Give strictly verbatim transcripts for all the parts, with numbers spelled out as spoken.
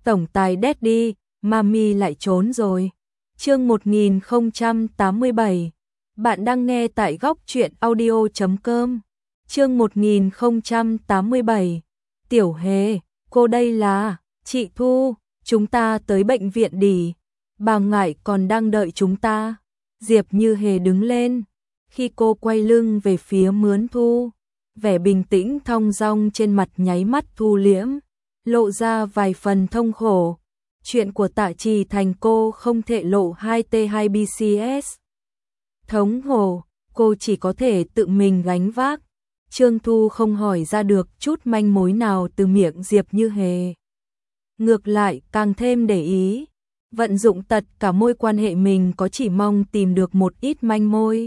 Tổng tài Daddy, Mami lại trốn rồi. Chương một nghìn không trăm tám mươi bảy. Bạn đang nghe tại góc truyện audio chấm com. Chương một nghìn không trăm tám mươi bảy. Tiểu Hề, cô đây là chị Thu, chúng ta tới bệnh viện đi. Bà ngoại còn đang đợi chúng ta. Diệp Như Hề đứng lên. Khi cô quay lưng về phía Mướn Thu, vẻ bình tĩnh thong dong trên mặt nháy mắt thu liễm, lộ ra vài phần thông khổ. Chuyện của Tạ Trì Thành cô không thể lộ hai T hai B C S. Thống hồ, cô chỉ có thể tự mình gánh vác. Trương Thu không hỏi ra được chút manh mối nào từ miệng Diệp Như Hề. Ngược lại càng thêm để ý, vận dụng tất cả mối quan hệ mình có, chỉ mong tìm được một ít manh mối.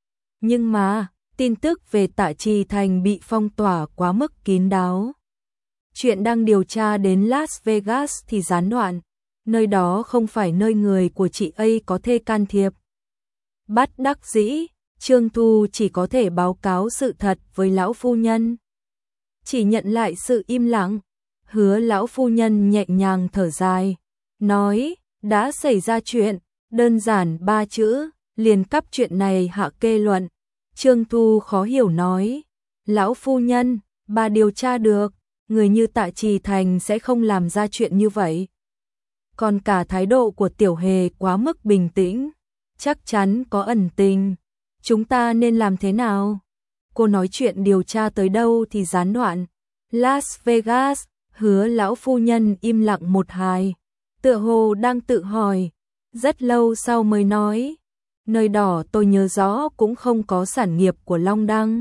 Nhưng mà, tin tức về Tạ Trì Thành bị phong tỏa quá mức kín đáo. Chuyện đang điều tra đến Las Vegas thì gián đoạn, nơi đó không phải nơi người của chị ấy có thể can thiệp. Bất đắc dĩ, Trương Thu chỉ có thể báo cáo sự thật với lão phu nhân. Chỉ nhận lại sự im lặng, Hứa lão phu nhân nhẹ nhàng thở dài, nói, đã xảy ra chuyện, đơn giản ba chữ, liền cấp chuyện này hạ kê luận. Trương Thu khó hiểu nói, lão phu nhân, bà điều tra được, người như Tạ Trì Thành sẽ không làm ra chuyện như vậy. Còn cả thái độ của Tiểu Hề quá mức bình tĩnh, chắc chắn có ẩn tình. Chúng ta nên làm thế nào? Cô nói chuyện điều tra tới đâu thì gián đoạn. Las Vegas, Hứa lão phu nhân im lặng một hài, tựa hồ đang tự hỏi, rất lâu sau mới nói, nơi đỏ tôi nhớ rõ cũng không có sản nghiệp của Long Đăng.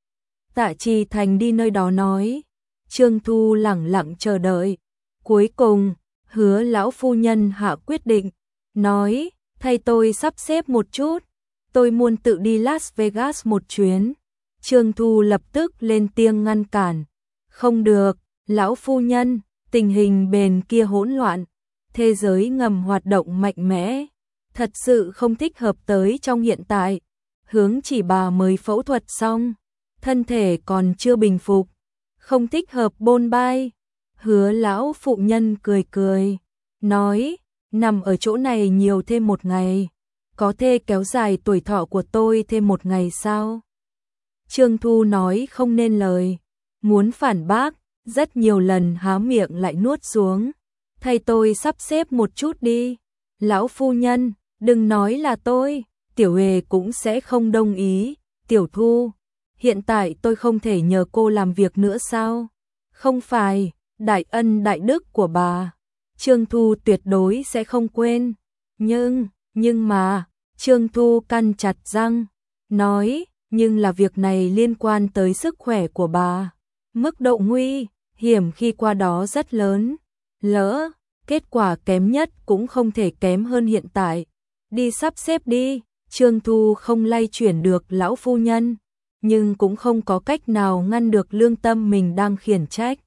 Tạ Trì Thành đi nơi đó nói. Trương Thu lẳng lặng chờ đợi. Cuối cùng, Hứa lão phu nhân hạ quyết định, nói, thay tôi sắp xếp một chút, tôi muốn tự đi Las Vegas một chuyến. Trương Thu lập tức lên tiếng ngăn cản, không được, lão phu nhân, tình hình bên kia hỗn loạn, thế giới ngầm hoạt động mạnh mẽ, thật sự không thích hợp tới trong hiện tại. Hướng chỉ bà mới phẫu thuật xong, thân thể còn chưa bình phục, không thích hợp bôn bay. Hứa lão phụ nhân cười cười, nói, nằm ở chỗ này nhiều thêm một ngày, có thể kéo dài tuổi thọ của tôi thêm một ngày sao? Trương Thu nói không nên lời, muốn phản bác, rất nhiều lần há miệng lại nuốt xuống. Thay tôi sắp xếp một chút đi. Lão phu nhân, đừng nói là tôi, Tiểu Hề cũng sẽ không đồng ý. Tiểu Thu, hiện tại tôi không thể nhờ cô làm việc nữa sao? Không phải, đại ân đại đức của bà, Trương Thu tuyệt đối sẽ không quên. Nhưng, nhưng mà, Trương Thu căn chặt răng, nói, nhưng là việc này liên quan tới sức khỏe của bà. Mức độ nguy hiểm khi qua đó rất lớn. Lỡ, kết quả kém nhất cũng không thể kém hơn hiện tại. Đi sắp xếp đi. Trương Thu không lay chuyển được lão phu nhân, nhưng cũng không có cách nào ngăn được lương tâm mình đang khiển trách.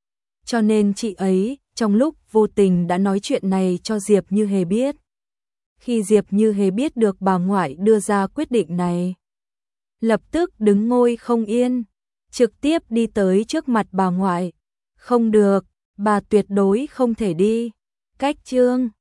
Cho nên chị ấy, trong lúc vô tình đã nói chuyện này cho Diệp Như Hề biết. Khi Diệp Như Hề biết được bà ngoại đưa ra quyết định này, lập tức đứng ngồi không yên, trực tiếp đi tới trước mặt bà ngoại. Không được, bà tuyệt đối không thể đi. Cách chương